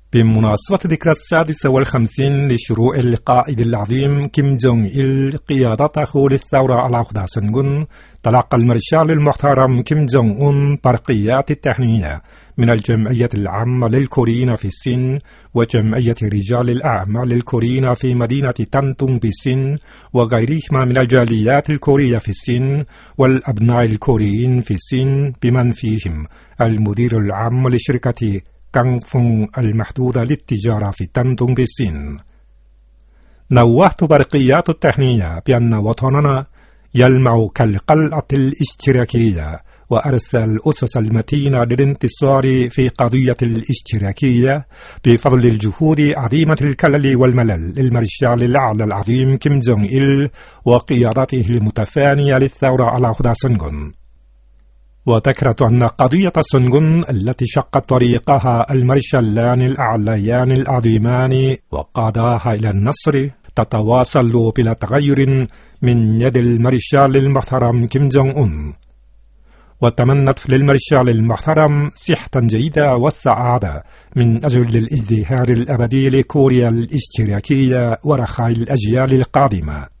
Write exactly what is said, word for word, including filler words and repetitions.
بمناسبة ذكرى السادسة والخمسين لشروع القائد العظيم كيم جونغ إل قيادته للثورة على خداسنغون، تلقى المارشال المحترم كيم جونغ أون برقيات التهنئة من الجمعية العامة للكوريين في الصين وجمعية رجال الأعمال الكوريين في مدينة تانتونغ بالصين وغيرهما من الجاليات الكورية في الصين والأبناء الكوريين في الصين، بمن فيهم المدير العام لشركة كانغفونغ المحدودة للتجارة في تانتونغ بالصين. نوهت برقيات التهنئة بأن وطننا يلمع كالقلعة الاشتراكية، وأرسل الأسس المتينة للانتصار في قضية الاشتراكية بفضل الجهود عظيمة الكلل والملل للمارشال الأعلى العظيم كيم جونغ إل وقيادته المتفانية للثورة على خداسنغون. وذكرت أن قضية سنغون التي شقت طريقها المارشالان الأعليان العظيمان وقاداها إلى النصر تتواصل بلا تغير من يد المارشال المحترم كيم جونغ أون. وتمنت للمارشال المحترم صحة جيدة والسعادة من أجل الازدهار الأبدي لكوريا الاشتراكية ورخاء الأجيال القادمة.